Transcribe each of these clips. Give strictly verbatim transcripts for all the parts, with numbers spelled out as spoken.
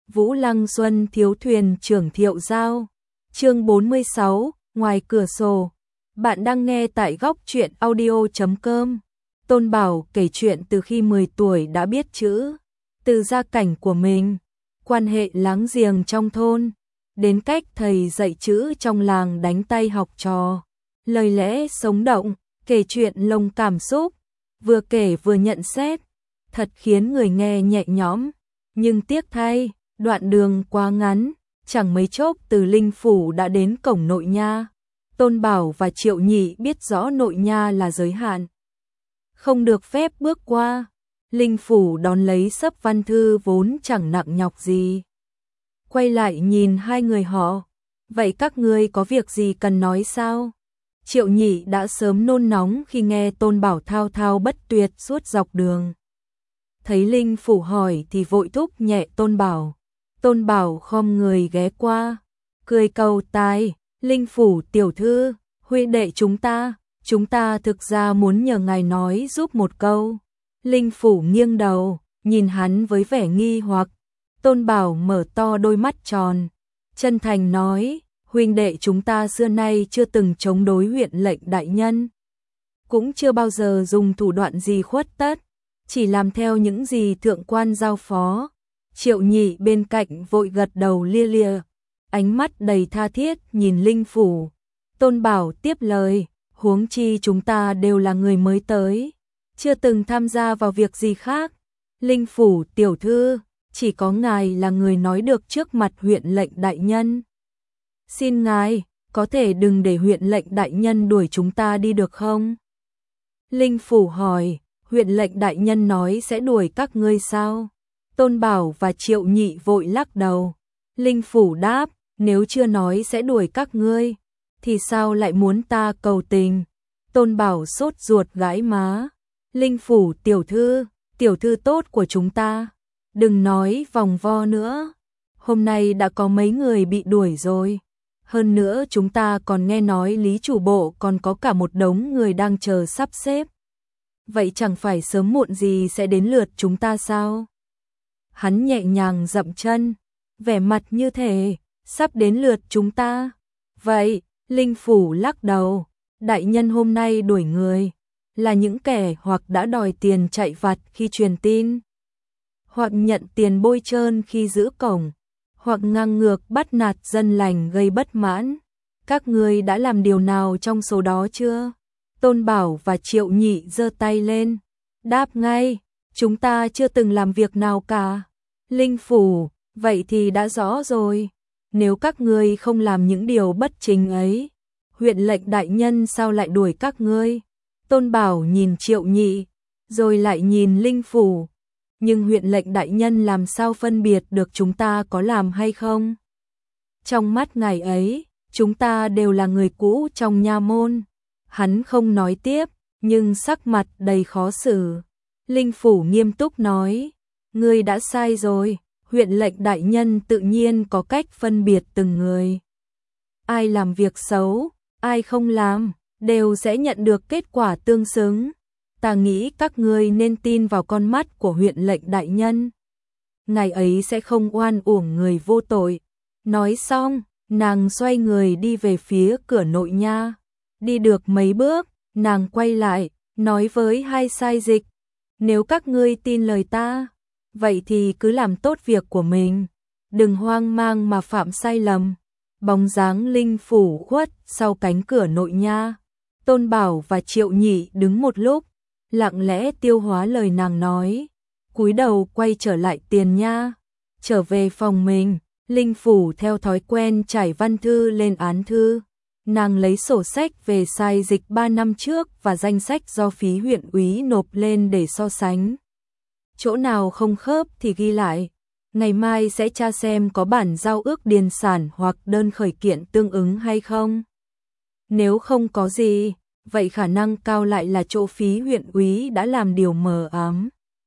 Vũ Lăng Xuân thiếu thuyền trưởng Thiệu Giao. Chương bốn mươi sáu, ngoài cửa sổ. Bạn đang nghe tại góc truyện audio chấm com. Tôn Bảo kể chuyện từ khi mười tuổi đã biết chữ, từ gia cảnh của mình, quan hệ láng giềng trong thôn, đến cách thầy dạy chữ trong làng đánh tay học trò. Lời lẽ sống động, kể chuyện lồng cảm xúc, vừa kể vừa nhận xét, thật khiến người nghe nhẹ nhõm. Nhưng tiếc thay, đoạn đường quá ngắn, chẳng mấy chốc từ Linh Phủ đã đến cổng nội nha. Tôn Bảo và Triệu Nhị biết rõ nội nha là giới hạn, không được phép bước qua. Linh Phủ đón lấy sấp văn thư vốn chẳng nặng nhọc gì, quay lại nhìn hai người họ. Vậy các ngươi có việc gì cần nói sao? Triệu Nhị đã sớm nôn nóng khi nghe Tôn Bảo thao thao bất tuyệt suốt dọc đường. Thấy Linh Phủ hỏi thì vội thúc nhẹ Tôn Bảo. Tôn Bảo khom người ghé qua, cười cầu tai, Linh Phủ tiểu thư, huynh đệ chúng ta, chúng ta thực ra muốn nhờ ngài nói giúp một câu. Linh Phủ nghiêng đầu, nhìn hắn với vẻ nghi hoặc. Tôn Bảo mở to đôi mắt tròn, chân thành nói, huynh đệ chúng ta xưa nay chưa từng chống đối huyện lệnh đại nhân, cũng chưa bao giờ dùng thủ đoạn gì khuất tất, chỉ làm theo những gì thượng quan giao phó. Triệu Nhị bên cạnh vội gật đầu lia lịa, ánh mắt đầy tha thiết nhìn Linh Phủ. Tôn Bảo tiếp lời, huống chi chúng ta đều là người mới tới, chưa từng tham gia vào việc gì khác. Linh Phủ tiểu thư, chỉ có ngài là người nói được trước mặt huyện lệnh đại nhân. Xin ngài, có thể đừng để huyện lệnh đại nhân đuổi chúng ta đi được không? Linh Phủ hỏi, huyện lệnh đại nhân nói sẽ đuổi các ngươi sao? Tôn Bảo và Triệu Nhị vội lắc đầu. Linh Phủ đáp, nếu chưa nói sẽ đuổi các ngươi, thì sao lại muốn ta cầu tình? Tôn Bảo sốt ruột gãi má. Linh Phủ tiểu thư, tiểu thư tốt của chúng ta, đừng nói vòng vo nữa. Hôm nay đã có mấy người bị đuổi rồi. Hơn nữa chúng ta còn nghe nói Lý chủ bộ còn có cả một đống người đang chờ sắp xếp. Vậy chẳng phải sớm muộn gì sẽ đến lượt chúng ta sao? Hắn nhẹ nhàng dậm chân, vẻ mặt như thể sắp đến lượt chúng ta. Vậy, Linh Phủ lắc đầu, đại nhân hôm nay đuổi người là những kẻ hoặc đã đòi tiền chạy vặt khi truyền tin, hoặc nhận tiền bôi trơn khi giữ cổng, hoặc ngang ngược bắt nạt dân lành gây bất mãn. Các ngươi đã làm điều nào trong số đó chưa? Tôn Bảo và Triệu Nhị giơ tay lên, đáp ngay, chúng ta chưa từng làm việc nào cả. Linh Phủ, vậy thì đã rõ rồi. Nếu các ngươi không làm những điều bất chính ấy, huyện lệnh đại nhân sao lại đuổi các ngươi? Tôn Bảo nhìn Triệu Nhị, rồi lại nhìn Linh Phủ. Nhưng huyện lệnh đại nhân làm sao phân biệt được chúng ta có làm hay không? Trong mắt ngài ấy, chúng ta đều là người cũ trong nha môn. Hắn không nói tiếp, nhưng sắc mặt đầy khó xử. Linh Phủ nghiêm túc nói, ngươi đã sai rồi, huyện lệnh đại nhân tự nhiên có cách phân biệt từng người. Ai làm việc xấu, ai không làm, đều sẽ nhận được kết quả tương xứng. Ta nghĩ các ngươi nên tin vào con mắt của huyện lệnh đại nhân. Ngài ấy sẽ không oan uổng người vô tội. Nói xong, nàng xoay người đi về phía cửa nội nha. Đi được mấy bước, nàng quay lại, nói với hai sai dịch, nếu các ngươi tin lời ta, vậy thì cứ làm tốt việc của mình, đừng hoang mang mà phạm sai lầm. Bóng dáng Linh Phủ khuất sau cánh cửa nội nha. Tôn Bảo và Triệu Nhị đứng một lúc, lặng lẽ tiêu hóa lời nàng nói, cúi đầu quay trở lại tiền nha. Trở về phòng mình, Linh Phủ theo thói quen trải văn thư lên án thư. Nàng lấy sổ sách về sai dịch ba năm trước và danh sách do phí huyện úy nộp lên để so sánh. Chỗ nào không khớp thì ghi lại. Ngày mai sẽ tra xem có bản giao ước điền sản hoặc đơn khởi kiện tương ứng hay không. Nếu không có gì, vậy khả năng cao lại là chỗ phí huyện úy đã làm điều mờ ám.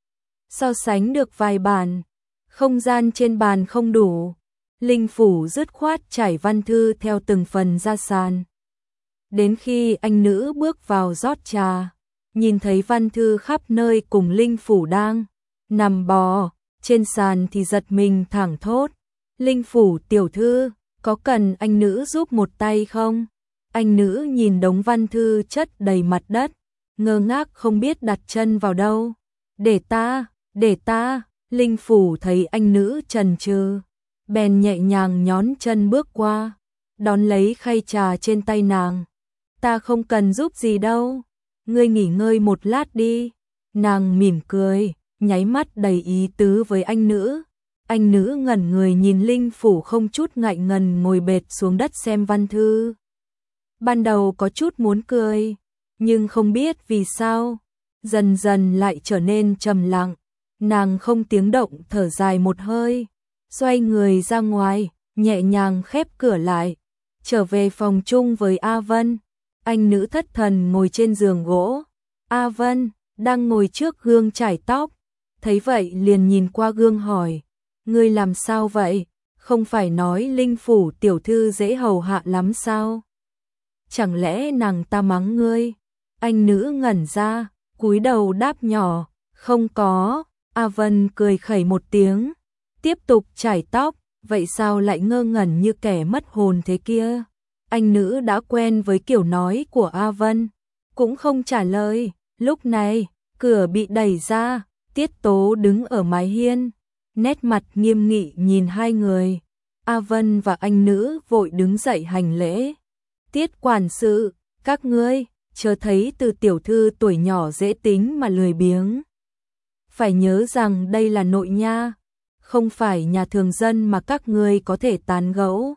So sánh được vài bản, không gian trên bàn không đủ. Linh Phủ dứt khoát trải văn thư theo từng phần ra sàn. Đến khi anh nữ bước vào rót trà, nhìn thấy văn thư khắp nơi cùng Linh Phủ đang nằm bò, trên sàn thì giật mình thẳng thốt. Linh Phủ tiểu thư, có cần anh nữ giúp một tay không? Anh nữ nhìn đống văn thư chất đầy mặt đất, ngơ ngác không biết đặt chân vào đâu. Để ta, để ta, Linh Phủ thấy anh nữ chần chừ, bèn nhẹ nhàng nhón chân bước qua, đón lấy khay trà trên tay nàng. Ta không cần giúp gì đâu, ngươi nghỉ ngơi một lát đi. Nàng mỉm cười, nháy mắt đầy ý tứ với anh nữ. Anh nữ ngẩn người nhìn Linh Phủ không chút ngại ngần ngồi bệt xuống đất xem văn thư. Ban đầu có chút muốn cười, nhưng không biết vì sao, dần dần lại trở nên trầm lặng. Nàng không tiếng động thở dài một hơi, xoay người ra ngoài, nhẹ nhàng khép cửa lại, trở về phòng chung với A Vân. Anh nữ thất thần ngồi trên giường gỗ. A Vân đang ngồi trước gương chải tóc, thấy vậy liền nhìn qua gương hỏi, ngươi làm sao vậy? Không phải nói Linh Phủ tiểu thư dễ hầu hạ lắm sao? Chẳng lẽ nàng ta mắng ngươi? Anh nữ ngẩn ra, cúi đầu đáp nhỏ, không có. A Vân cười khẩy một tiếng, tiếp tục chải tóc, vậy sao lại ngơ ngẩn như kẻ mất hồn thế kia? Anh nữ đã quen với kiểu nói của A Vân, cũng không trả lời. Lúc này, cửa bị đẩy ra, Tiết Tố đứng ở mái hiên, nét mặt nghiêm nghị nhìn hai người. A Vân và anh nữ vội đứng dậy hành lễ. Tiết quản sự, các ngươi, chớ thấy từ tiểu thư tuổi nhỏ dễ tính mà lười biếng. Phải nhớ rằng đây là nội nha, không phải nhà thường dân mà các ngươi có thể tán gẫu.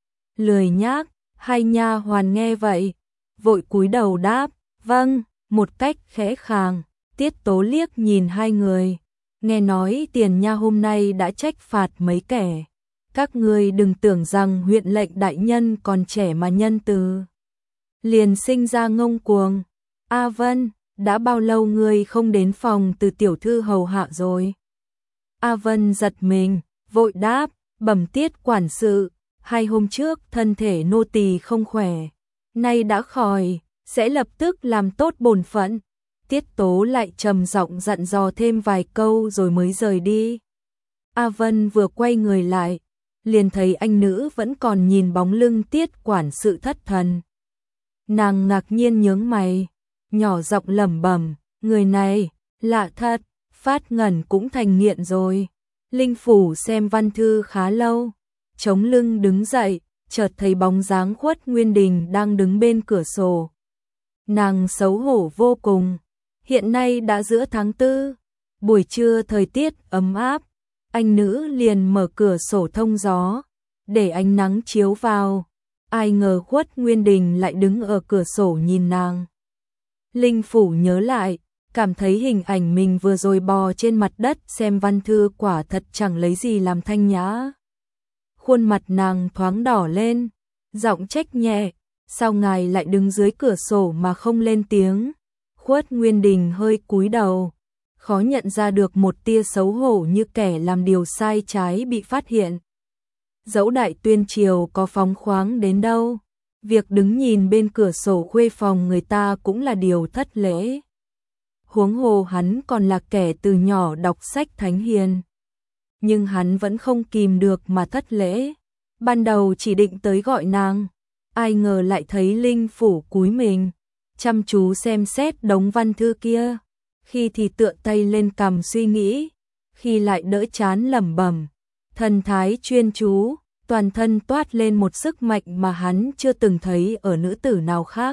Lười nhác, hai nha hoàn nghe vậy, vội cúi đầu đáp, vâng, một cách khẽ khàng. Tiết Tố liếc nhìn hai người, nghe nói tiền nha hôm nay đã trách phạt mấy kẻ. Các ngươi đừng tưởng rằng huyện lệnh đại nhân còn trẻ mà nhân từ, liền sinh ra ngông cuồng. A Vân, đã bao lâu ngươi không đến phòng từ tiểu thư hầu hạ rồi? A Vân giật mình, vội đáp, bẩm Tiết quản sự, hai hôm trước thân thể nô tỳ không khỏe, nay đã khỏi, sẽ lập tức làm tốt bổn phận. Tiết Tố lại trầm giọng dặn dò thêm vài câu rồi mới rời đi. A Vân vừa quay người lại, liền thấy anh nữ vẫn còn nhìn bóng lưng Tiết quản sự thất thần. Nàng ngạc nhiên nhướng mày, nhỏ giọng lẩm bẩm, người này, lạ thật, phát ngẩn cũng thành nghiện rồi. Linh Phủ xem văn thư khá lâu, chống lưng đứng dậy, chợt thấy bóng dáng Khuất Nguyên Đình đang đứng bên cửa sổ. Nàng xấu hổ vô cùng. Hiện nay đã giữa tháng tư, buổi trưa thời tiết ấm áp, anh nữ liền mở cửa sổ thông gió, để ánh nắng chiếu vào. Ai ngờ Khuất Nguyên Đình lại đứng ở cửa sổ nhìn nàng. Linh Phủ nhớ lại, cảm thấy hình ảnh mình vừa rồi bò trên mặt đất xem văn thư quả thật chẳng lấy gì làm thanh nhã. Khuôn mặt nàng thoáng đỏ lên, giọng trách nhẹ, sao ngài lại đứng dưới cửa sổ mà không lên tiếng? Khuất Nguyên Đình hơi cúi đầu, khó nhận ra được một tia xấu hổ như kẻ làm điều sai trái bị phát hiện. Dẫu Đại Tuyên Triều có phóng khoáng đến đâu, việc đứng nhìn bên cửa sổ khuê phòng người ta cũng là điều thất lễ. Huống hồ hắn còn là kẻ từ nhỏ đọc sách thánh hiền. Nhưng hắn vẫn không kìm được mà thất lễ. Ban đầu chỉ định tới gọi nàng, ai ngờ lại thấy Linh Phủ cúi mình, chăm chú xem xét đống văn thư kia, khi thì tựa tay lên cằm suy nghĩ, khi lại đỡ chán lẩm bẩm, thần thái chuyên chú, toàn thân toát lên một sức mạnh mà hắn chưa từng thấy ở nữ tử nào khác.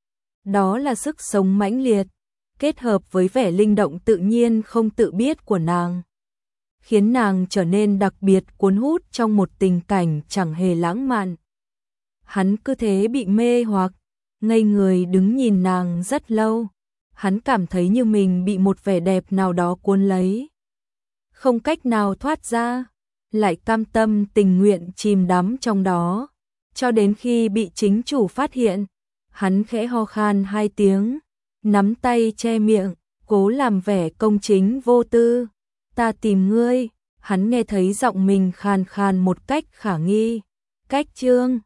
Đó là sức sống mãnh liệt, kết hợp với vẻ linh động tự nhiên không tự biết của nàng, khiến nàng trở nên đặc biệt cuốn hút trong một tình cảnh chẳng hề lãng mạn. Hắn cứ thế bị mê hoặc, ngây người đứng nhìn nàng rất lâu. Hắn cảm thấy như mình bị một vẻ đẹp nào đó cuốn lấy, không cách nào thoát ra, lại cam tâm tình nguyện chìm đắm trong đó, cho đến khi bị chính chủ phát hiện. Hắn khẽ ho khan hai tiếng, nắm tay che miệng, cố làm vẻ công chính vô tư. Ta tìm ngươi. Hắn nghe thấy giọng mình khàn khàn một cách khả nghi. Cách chương